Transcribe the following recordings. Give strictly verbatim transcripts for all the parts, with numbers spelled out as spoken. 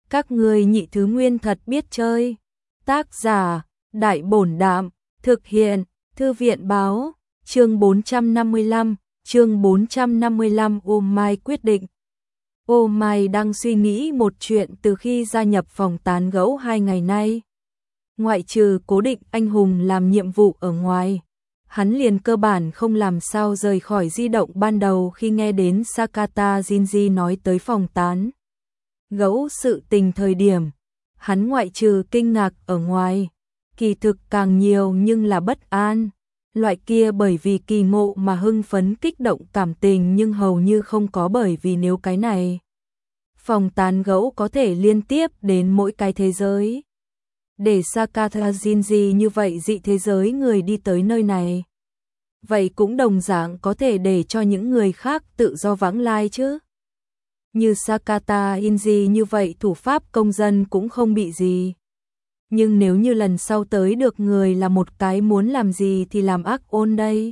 Các ngươi nhị thứ nguyên thật biết chơi. Tác giả, Đại Bổn Đạm, thực hiện, Thư viện Báo, chương bốn trăm năm mươi lăm, chương bốn trăm năm mươi lăm Oh My quyết định. Oh My đang suy nghĩ một chuyện từ khi gia nhập phòng tán gẫu hai ngày nay. Ngoại trừ cố định anh hùng làm nhiệm vụ ở ngoài, hắn liền cơ bản không làm sao rời khỏi di động ban đầu khi nghe đến Sakata Shinji nói tới phòng tán gẫu sự tình thời điểm. Hắn ngoại trừ kinh ngạc ở ngoài, kỳ thực càng nhiều nhưng là bất an. Loại kia bởi vì kỳ ngộ mà hưng phấn kích động cảm tình nhưng hầu như không có, bởi vì nếu cái này phòng tán gẫu có thể liên tiếp đến mỗi cái thế giới. Để Sakata Shinji như vậy dị thế giới người đi tới nơi này, vậy cũng đồng dạng có thể để cho những người khác tự do vãng lai chứ. Như Sakata Shinji như vậy thủ pháp công dân cũng không bị gì. Nhưng nếu như lần sau tới được người là một cái muốn làm gì thì làm ác ôn đây.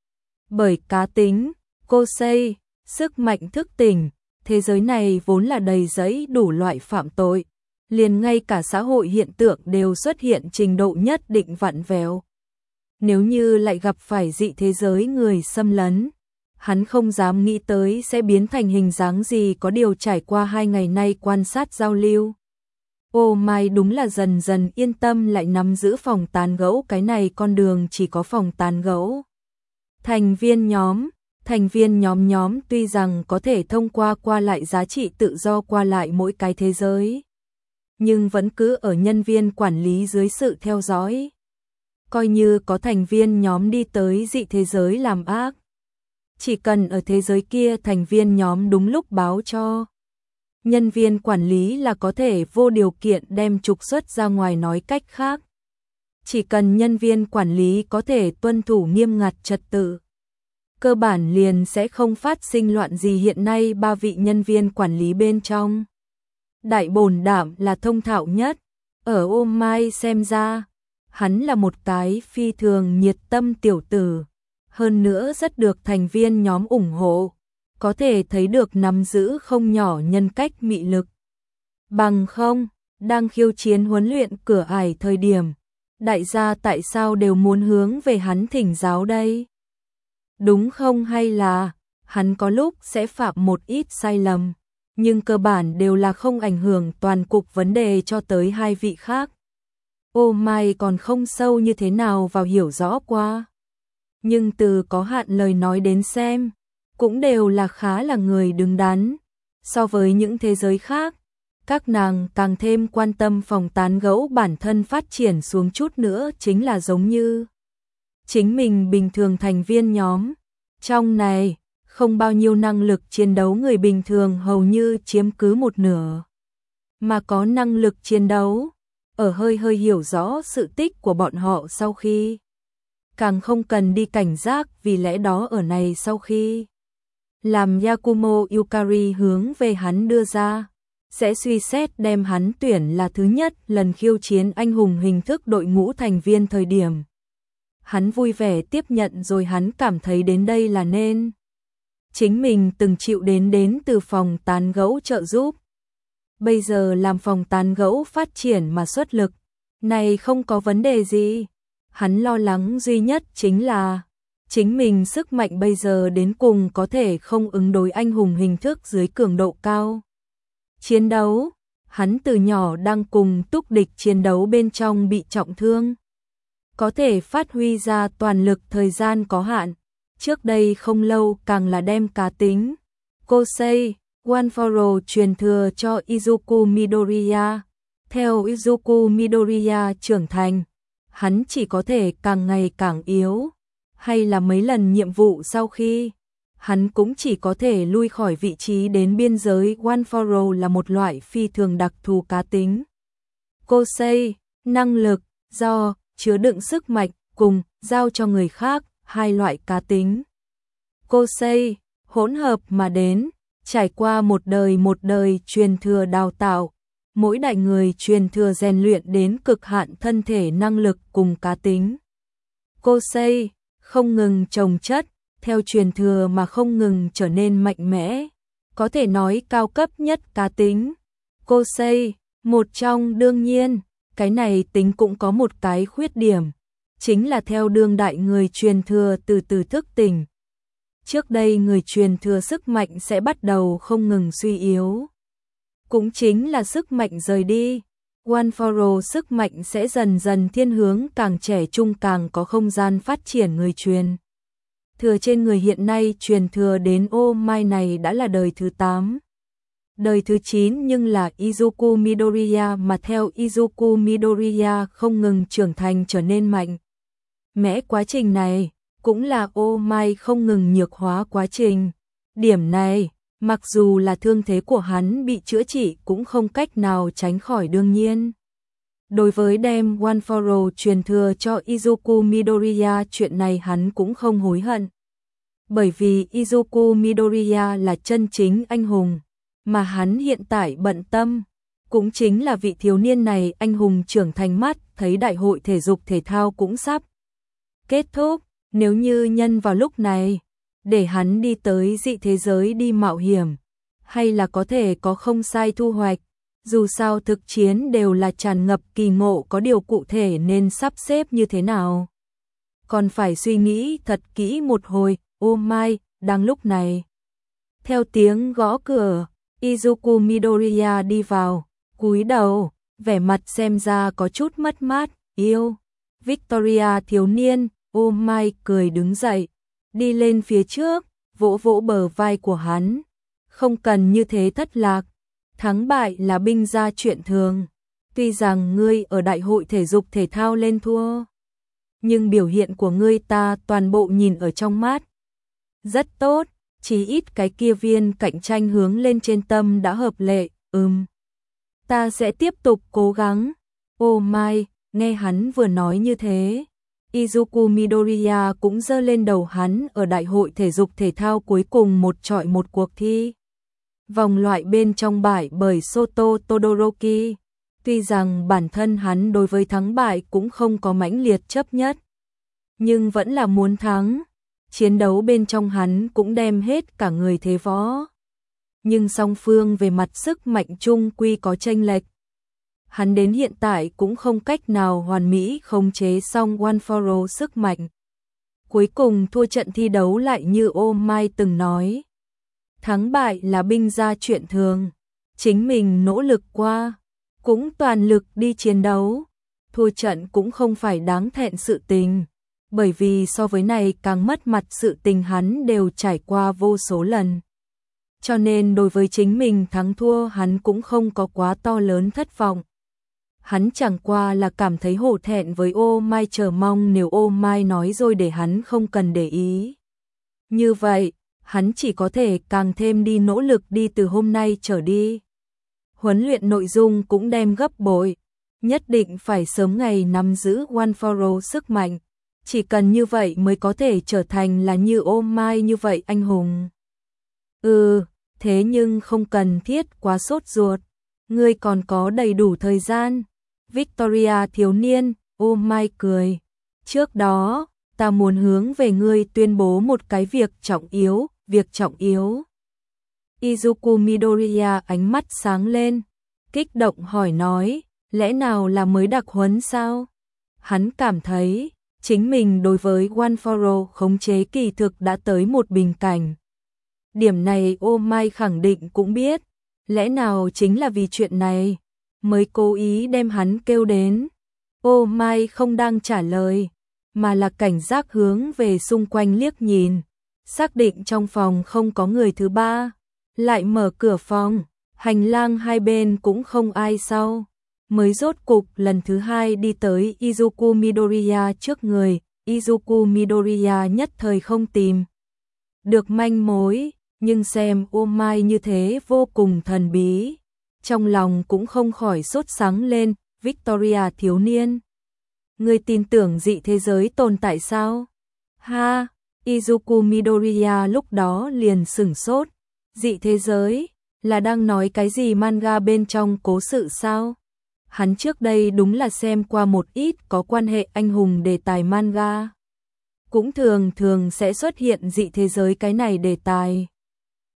Bởi cá tính, cô xây, sức mạnh thức tỉnh, thế giới này vốn là đầy rẫy đủ loại phạm tội. Liền ngay cả xã hội hiện tượng đều xuất hiện trình độ nhất định vặn vẹo. Nếu như lại gặp phải dị thế giới người xâm lấn, hắn không dám nghĩ tới sẽ biến thành hình dáng gì. Có điều trải qua hai ngày nay quan sát giao lưu, Oh My đúng là dần dần yên tâm lại nắm giữ phòng tán gẫu cái này con đường. Chỉ có phòng tán gẫu thành viên nhóm, thành viên nhóm nhóm tuy rằng có thể thông qua qua lại giá trị tự do qua lại mỗi cái thế giới, nhưng vẫn cứ ở nhân viên quản lý dưới sự theo dõi. Coi như có thành viên nhóm đi tới dị thế giới làm ác, chỉ cần ở thế giới kia thành viên nhóm đúng lúc báo cho nhân viên quản lý là có thể vô điều kiện đem trục xuất ra ngoài. Nói cách khác, chỉ cần nhân viên quản lý có thể tuân thủ nghiêm ngặt trật tự, cơ bản liền sẽ không phát sinh loạn gì. Hiện nay ba vị nhân viên quản lý bên trong, Đại Bổn Đạm là thông thạo nhất. Ở Oh My xem ra, hắn là một cái phi thường nhiệt tâm tiểu tử, hơn nữa rất được thành viên nhóm ủng hộ, có thể thấy được nắm giữ không nhỏ nhân cách mị lực. Bằng không, đang khiêu chiến huấn luyện cửa ải thời điểm, đại gia tại sao đều muốn hướng về hắn thỉnh giáo đây? Đúng không? Hay là hắn có lúc sẽ phạm một ít sai lầm, nhưng cơ bản đều là không ảnh hưởng toàn cục vấn đề cho tới hai vị khác. Oh My còn không sâu như thế nào vào hiểu rõ qua, nhưng từ có hạn lời nói đến xem, cũng đều là khá là người đứng đắn. So với những thế giới khác, các nàng càng thêm quan tâm phòng tán gẫu bản thân phát triển xuống chút nữa, chính là giống như chính mình bình thường thành viên nhóm. Trong này, không bao nhiêu năng lực chiến đấu người bình thường hầu như chiếm cứ một nửa, mà có năng lực chiến đấu, ở hơi hơi hiểu rõ sự tích của bọn họ sau khi, càng không cần đi cảnh giác. Vì lẽ đó ở này sau khi làm Yakumo Yukari hướng về hắn đưa ra, sẽ suy xét đem hắn tuyển là thứ nhất lần khiêu chiến anh hùng hình thức đội ngũ thành viên thời điểm. Hắn vui vẻ tiếp nhận rồi. Hắn cảm thấy đến đây là nên. Chính mình từng chịu đến đến từ phòng tán gẫu trợ giúp, bây giờ làm phòng tán gẫu phát triển mà xuất lực, này không có vấn đề gì. Hắn lo lắng duy nhất chính là chính mình sức mạnh bây giờ đến cùng có thể không ứng đối anh hùng hình thức dưới cường độ cao chiến đấu. Hắn từ nhỏ đang cùng túc địch chiến đấu bên trong bị trọng thương, có thể phát huy ra toàn lực thời gian có hạn. Trước đây không lâu càng là đem cá tính Kosei One for All truyền thừa cho Izuku Midoriya. Theo Izuku Midoriya trưởng thành, hắn chỉ có thể càng ngày càng yếu, hay là mấy lần nhiệm vụ sau khi, hắn cũng chỉ có thể lui khỏi vị trí đến biên giới. One for All là một loại phi thường đặc thù cá tính Kosei, năng lực do chứa đựng sức mạnh cùng giao cho người khác, hai loại cá tính Kosei hỗn hợp mà đến, trải qua một đời một đời truyền thừa đào tạo, mỗi đại người truyền thừa rèn luyện đến cực hạn thân thể năng lực cùng cá tính Kosei, không ngừng chồng chất, theo truyền thừa mà không ngừng trở nên mạnh mẽ. Có thể nói cao cấp nhất cá tính Kosei, một trong đương nhiên, cái này tính cũng có một cái khuyết điểm, chính là theo đương đại người truyền thừa từ từ thức tỉnh. Trước đây người truyền thừa sức mạnh sẽ bắt đầu không ngừng suy yếu. Cũng chính là sức mạnh rời đi. One for All sức mạnh sẽ dần dần thiên hướng càng trẻ trung càng có không gian phát triển người truyền. Thừa trên người hiện nay truyền thừa đến Oh My này đã là đời thứ tám. Đời thứ chín nhưng là Izuku Midoriya mà theo Izuku Midoriya không ngừng trưởng thành trở nên mạnh. Mẽ quá trình này cũng là Oh My không ngừng nhược hóa quá trình. Điểm này, mặc dù là thương thế của hắn bị chữa trị cũng không cách nào tránh khỏi đương nhiên. Đối với đem One for All truyền thừa cho Izuku Midoriya chuyện này hắn cũng không hối hận. Bởi vì Izuku Midoriya là chân chính anh hùng, mà hắn hiện tại bận tâm. Cũng chính là vị thiếu niên này anh hùng trưởng thành mắt thấy đại hội thể dục thể thao cũng sắp kết thúc. Nếu như nhân vào lúc này, để hắn đi tới dị thế giới đi mạo hiểm, hay là có thể có không sai thu hoạch. Dù sao thực chiến đều là tràn ngập kỳ ngộ có điều cụ thể nên sắp xếp như thế nào. Còn phải suy nghĩ thật kỹ một hồi. Oh My, đang lúc này. Theo tiếng gõ cửa, Izuku Midoriya đi vào, cúi đầu, vẻ mặt xem ra có chút mất mát, yêu. Victoria thiếu niên, Oh My cười đứng dậy, đi lên phía trước, vỗ vỗ bờ vai của hắn. Không cần như thế thất lạc, thắng bại là binh gia chuyện thường. Tuy rằng ngươi ở đại hội thể dục thể thao lên thua, nhưng biểu hiện của ngươi ta toàn bộ nhìn ở trong mắt. Rất tốt, chí ít cái kia viên cạnh tranh hướng lên trên tâm đã hợp lệ, ừm. Ta sẽ tiếp tục cố gắng. Oh My, nghe hắn vừa nói như thế. Izuku Midoriya cũng giơ lên đầu hắn ở đại hội thể dục thể thao cuối cùng một chọi một cuộc thi. Vòng loại bên trong bại bởi Soto Todoroki. Tuy rằng bản thân hắn đối với thắng bại cũng không có mãnh liệt chấp nhất, nhưng vẫn là muốn thắng. Chiến đấu bên trong hắn cũng đem hết cả người thế võ. Nhưng song phương về mặt sức mạnh chung quy có chênh lệch. Hắn đến hiện tại cũng không cách nào hoàn mỹ khống chế xong One for All sức mạnh. Cuối cùng thua trận thi đấu lại như Oh My từng nói. Thắng bại là binh gia chuyện thường. Chính mình nỗ lực qua, cũng toàn lực đi chiến đấu. Thua trận cũng không phải đáng thẹn sự tình. Bởi vì so với này càng mất mặt sự tình hắn đều trải qua vô số lần. Cho nên đối với chính mình thắng thua hắn cũng không có quá to lớn thất vọng. Hắn chẳng qua là cảm thấy hổ thẹn với Oh My, chờ mong nếu Oh My nói rồi để hắn không cần để ý. Như vậy, hắn chỉ có thể càng thêm đi nỗ lực đi từ hôm nay trở đi. Huấn luyện nội dung cũng đem gấp bội. Nhất định phải sớm ngày nắm giữ One for All sức mạnh. Chỉ cần như vậy mới có thể trở thành là như Oh My như vậy anh hùng. Ừ, thế nhưng không cần thiết quá sốt ruột. Ngươi còn có đầy đủ thời gian. Victoria thiếu niên, Oh My cười. Trước đó, ta muốn hướng về ngươi tuyên bố một cái việc trọng yếu, việc trọng yếu. Izuku Midoriya ánh mắt sáng lên, kích động hỏi nói, lẽ nào là mới đặc huấn sao? Hắn cảm thấy, chính mình đối với One for All khống chế kỳ thực đã tới một bình cảnh. Điểm này Oh My khẳng định cũng biết, lẽ nào chính là vì chuyện này, mới cố ý đem hắn kêu đến. Oh My không đang trả lời, mà là cảnh giác hướng về xung quanh liếc nhìn, xác định trong phòng không có người thứ ba, lại mở cửa phòng, hành lang hai bên cũng không ai sau, mới rốt cục lần thứ hai đi tới Izuku Midoriya trước người. Izuku Midoriya nhất thời không tìm được manh mối, nhưng xem Oh My như thế vô cùng thần bí, trong lòng cũng không khỏi sốt sắng lên. Victoria thiếu niên, ngươi tin tưởng dị thế giới tồn tại sao? Ha, Izuku Midoriya lúc đó liền sửng sốt, dị thế giới, là đang nói cái gì manga bên trong cố sự sao? Hắn trước đây đúng là xem qua một ít có quan hệ anh hùng đề tài manga. Cũng thường thường sẽ xuất hiện dị thế giới cái này đề tài.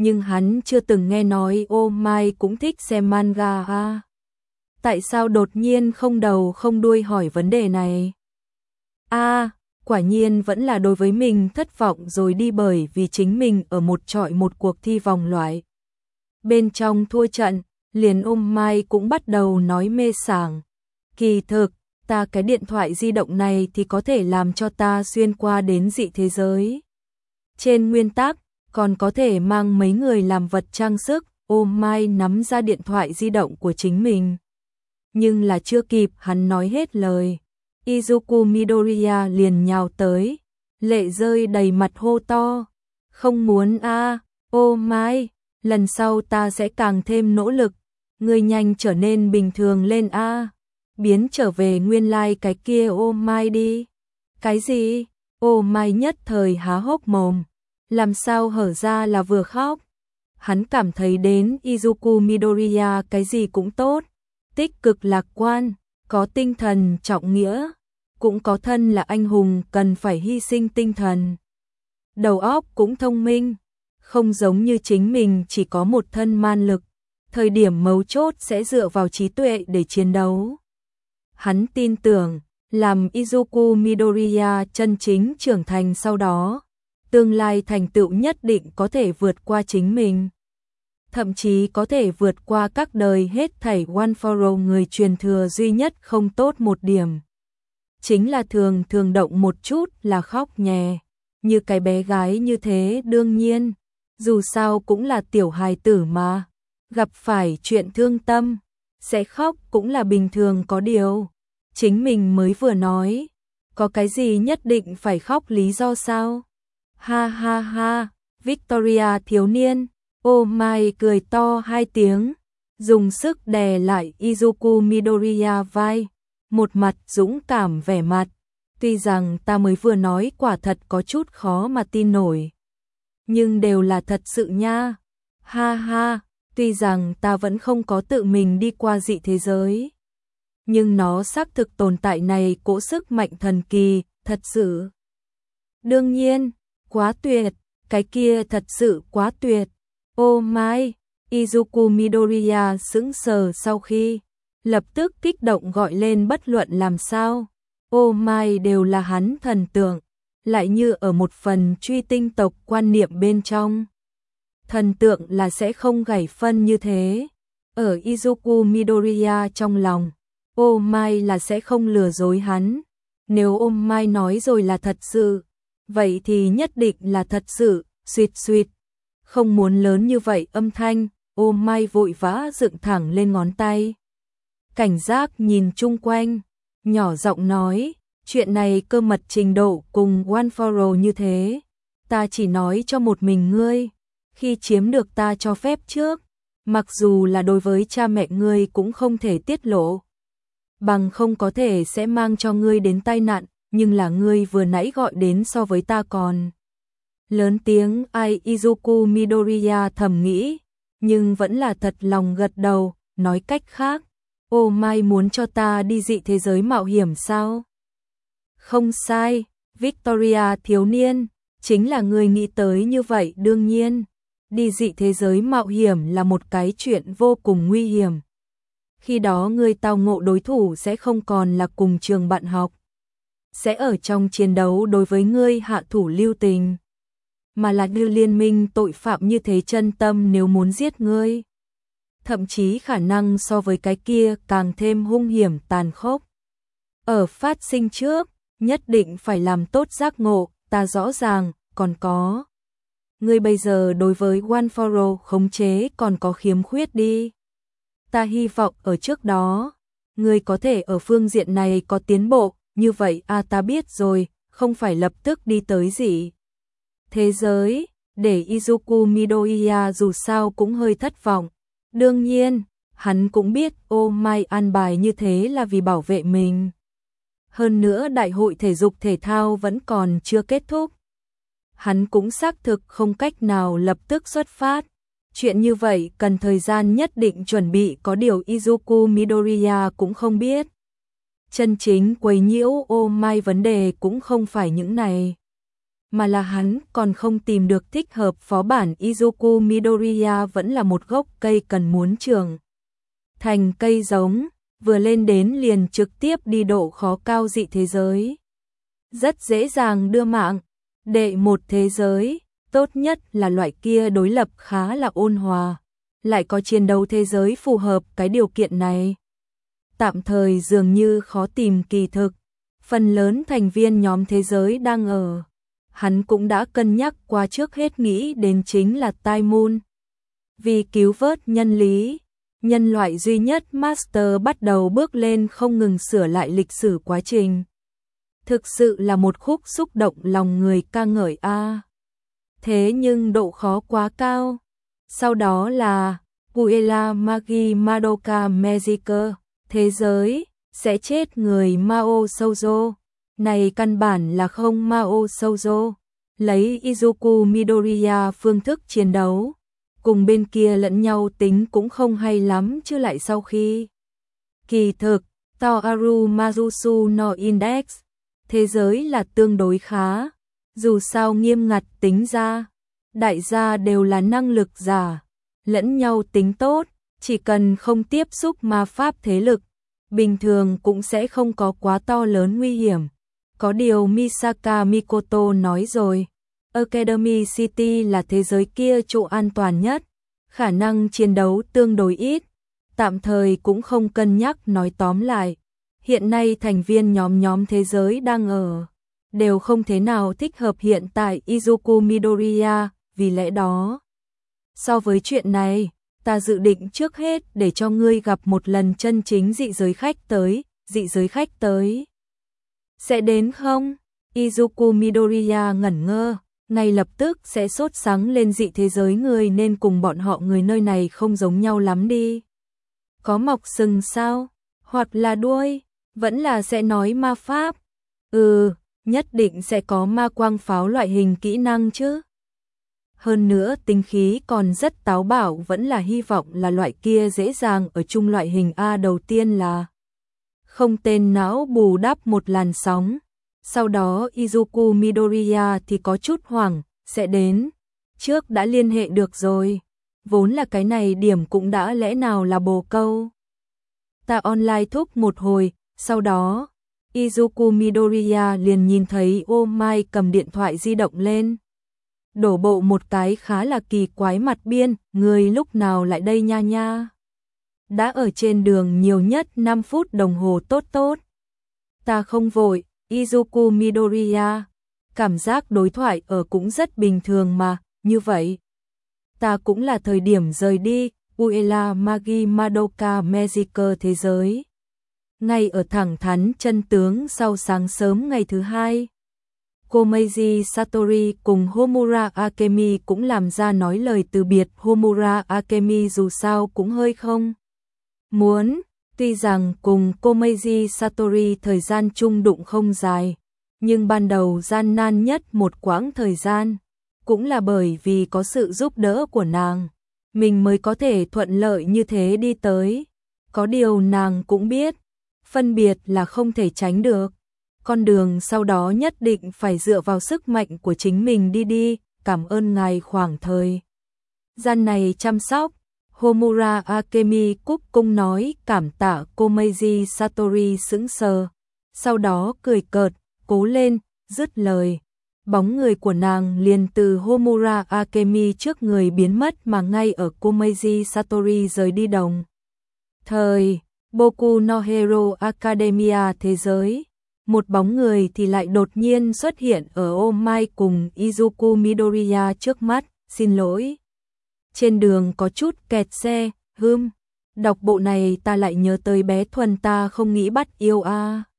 nhưng hắn chưa từng nghe nói Oh My cũng thích xem manga à. Tại sao đột nhiên không đầu không đuôi hỏi vấn đề này? A, à, quả nhiên vẫn là đối với mình thất vọng rồi đi, bởi vì chính mình ở một trọi một cuộc thi vòng loại. Bên trong thua trận, liền Oh My cũng bắt đầu nói mê sảng. Kỳ thực, ta cái điện thoại di động này thì có thể làm cho ta xuyên qua đến dị thế giới. Trên nguyên tắc, còn có thể mang mấy người làm vật trang sức. Oh My nắm ra điện thoại di động của chính mình. Nhưng là chưa kịp hắn nói hết lời, Izuku Midoriya liền nhào tới, lệ rơi đầy mặt hô to. Không muốn a, à, Oh My, lần sau ta sẽ càng thêm nỗ lực, ngươi nhanh trở nên bình thường lên a, à. Biến trở về nguyên lai cái kia Oh My đi. Cái gì? Oh My nhất thời há hốc mồm, làm sao hở ra là vừa khóc. Hắn cảm thấy đến Izuku Midoriya cái gì cũng tốt, tích cực lạc quan, có tinh thần trọng nghĩa, cũng có thân là anh hùng cần phải hy sinh tinh thần. Đầu óc cũng thông minh, không giống như chính mình chỉ có một thân man lực, thời điểm mấu chốt sẽ dựa vào trí tuệ để chiến đấu. Hắn tin tưởng, làm Izuku Midoriya chân chính trưởng thành sau đó, tương lai thành tựu nhất định có thể vượt qua chính mình. Thậm chí có thể vượt qua các đời hết thảy One for All. Người truyền thừa duy nhất không tốt một điểm, chính là thường thường động một chút là khóc nhè, như cái bé gái như thế. Đương nhiên, dù sao cũng là tiểu hài tử mà, gặp phải chuyện thương tâm, sẽ khóc cũng là bình thường. Có điều, chính mình mới vừa nói, có cái gì nhất định phải khóc lý do sao? Ha ha ha, Victoria thiếu niên. Oh My cười to hai tiếng, dùng sức đè lại Izuku Midoriya vai, một mặt dũng cảm vẻ mặt. Tuy rằng ta mới vừa nói quả thật có chút khó mà tin nổi, nhưng đều là thật sự nha. Ha ha, tuy rằng ta vẫn không có tự mình đi qua dị thế giới, nhưng nó xác thực tồn tại này cỗ sức mạnh thần kỳ, thật sự. Đương nhiên, quá tuyệt, cái kia thật sự quá tuyệt. Oh My, Izuku Midoriya sững sờ sau khi, lập tức kích động gọi lên. Bất luận làm sao, Oh My đều là hắn thần tượng, lại như ở một phần truy tinh tộc quan niệm bên trong. Thần tượng là sẽ không gảy phân như thế. Ở Izuku Midoriya trong lòng, Oh My là sẽ không lừa dối hắn. Nếu Oh My nói rồi là thật sự, vậy thì nhất định là thật sự. Suýt suýt, không muốn lớn như vậy âm thanh. Oh My vội vã dựng thẳng lên ngón tay, cảnh giác nhìn chung quanh, nhỏ giọng nói, chuyện này cơ mật trình độ cùng One for All như thế, ta chỉ nói cho một mình ngươi, khi chiếm được ta cho phép trước, mặc dù là đối với cha mẹ ngươi cũng không thể tiết lộ, bằng không có thể sẽ mang cho ngươi đến tai nạn. Nhưng là ngươi vừa nãy gọi đến so với ta còn lớn tiếng. Ai? Izuku Midoriya thầm nghĩ, nhưng vẫn là thật lòng gật đầu. Nói cách khác, Oh My muốn cho ta đi dị thế giới mạo hiểm sao? Không sai, Victoria thiếu niên, chính là người nghĩ tới như vậy. Đương nhiên, đi dị thế giới mạo hiểm là một cái chuyện vô cùng nguy hiểm. Khi đó người tao ngộ đối thủ sẽ không còn là cùng trường bạn học, sẽ ở trong chiến đấu đối với ngươi hạ thủ lưu tình, mà là đưa liên minh tội phạm như thế chân tâm nếu muốn giết ngươi. Thậm chí khả năng so với cái kia càng thêm hung hiểm tàn khốc. Ở phát sinh trước, nhất định phải làm tốt giác ngộ. Ta rõ ràng, còn có, ngươi bây giờ đối với One for All khống chế còn có khiếm khuyết đi. Ta hy vọng ở trước đó, ngươi có thể ở phương diện này có tiến bộ. Như vậy à, ta biết rồi, không phải lập tức đi tới gì thế giới, để Izuku Midoriya dù sao cũng hơi thất vọng. Đương nhiên, hắn cũng biết Oh My an bài như thế là vì bảo vệ mình. Hơn nữa đại hội thể dục thể thao vẫn còn chưa kết thúc. Hắn cũng xác thực không cách nào lập tức xuất phát. Chuyện như vậy cần thời gian nhất định chuẩn bị, có điều Izuku Midoriya cũng không biết. Chân chính quấy nhiễu Oh My vấn đề cũng không phải những này. mà là hắn còn không tìm được thích hợp phó bản. Izuku Midoriya vẫn là một gốc cây cần muốn trưởng thành cây giống, vừa lên đến liền trực tiếp đi độ khó cao dị thế giới. Rất dễ dàng đưa mạng, đệ một thế giới, tốt nhất là loại kia đối lập khá là ôn hòa, lại có chiến đấu thế giới phù hợp cái điều kiện này. Tạm thời dường như khó tìm, kỳ thực, phần lớn thành viên nhóm thế giới đang ở. Hắn cũng đã cân nhắc qua, trước hết nghĩ đến chính là Tai Moon. Vì cứu vớt nhân lý, nhân loại duy nhất Master bắt đầu bước lên không ngừng sửa lại lịch sử quá trình. Thực sự là một khúc xúc động lòng người ca ngợi a. À. Thế nhưng độ khó quá cao. Sau đó là Puella Magi Madoka Magica, thế giới sẽ chết người Mao Shoujo. Này căn bản là không Mao Shoujo. Lấy Izuku Midoriya phương thức chiến đấu, cùng bên kia lẫn nhau tính cũng không hay lắm chứ lại sau khi. Kỳ thực, Toaru Mazusu no Index, thế giới là tương đối khá, dù sao nghiêm ngặt tính ra, đại gia đều là năng lực giả, lẫn nhau tính tốt, chỉ cần không tiếp xúc ma pháp thế lực, bình thường cũng sẽ không có quá to lớn nguy hiểm. Có điều Misaka Mikoto nói rồi, Academy City là thế giới kia chỗ an toàn nhất, khả năng chiến đấu tương đối ít, tạm thời cũng không cân nhắc. Nói tóm lại, hiện nay thành viên nhóm nhóm thế giới đang ở, đều không thế nào thích hợp hiện tại Izuku Midoriya, vì lẽ đó. So với chuyện này, ta dự định trước hết để cho ngươi gặp một lần chân chính dị giới khách tới, dị giới khách tới. Sẽ đến không? Izuku Midoriya ngẩn ngơ, ngay lập tức sẽ sốt sắng lên. Dị thế giới người nên cùng bọn họ người nơi này không giống nhau lắm đi. Có mọc sừng sao? Hoặc là đuôi? Vẫn là sẽ nói ma pháp? Ừ, nhất định sẽ có ma quang pháo loại hình kỹ năng chứ. Hơn nữa tính khí còn rất táo bạo, vẫn là hy vọng là loại kia dễ dàng ở chung loại hình. A đầu tiên là không tên não bù đắp một làn sóng. Sau đó Izuku Midoriya thì có chút hoảng, sẽ đến. Trước đã liên hệ được rồi. Vốn là cái này điểm cũng đã lẽ nào là bồ câu. Ta online thúc một hồi, sau đó Izuku Midoriya liền nhìn thấy Oh My cầm điện thoại di động lên. Đổ bộ một cái khá là kỳ quái mặt biên, người lúc nào lại đây nha nha. Đã ở trên đường nhiều nhất năm phút đồng hồ tốt tốt. Ta không vội, Izuku Midoriya. Cảm giác đối thoại ở cũng rất bình thường mà, như vậy. Ta cũng là thời điểm rời đi, Puella Magi Madoka Magica thế giới. Ngay ở thẳng thắn chân tướng sau sáng sớm ngày thứ hai. Komeiji Satori cùng Homura Akemi cũng làm ra nói lời từ biệt. Homura Akemi dù sao cũng hơi không muốn, tuy rằng cùng Komeiji Satori thời gian chung đụng không dài, nhưng ban đầu gian nan nhất một quãng thời gian, cũng là bởi vì có sự giúp đỡ của nàng, mình mới có thể thuận lợi như thế đi tới. Có điều nàng cũng biết, phân biệt là không thể tránh được. Con đường sau đó nhất định phải dựa vào sức mạnh của chính mình đi đi. Cảm ơn ngài khoảng thời gian này chăm sóc. Homura Akemi cúc cung nói cảm tạ. Komeiji Satori sững sờ, sau đó cười cợt, cố lên, dứt lời. Bóng người của nàng liền từ Homura Akemi trước người biến mất, mà ngay ở Komeiji Satori rời đi đồng thời Boku no Hero Academia thế giới, một bóng người thì lại đột nhiên xuất hiện ở Oh My cùng Izuku Midoriya trước mắt. Xin lỗi, trên đường có chút kẹt xe. Hừm, đọc bộ này ta lại nhớ tới bé Thuần, ta không nghĩ bắt yêu a. À.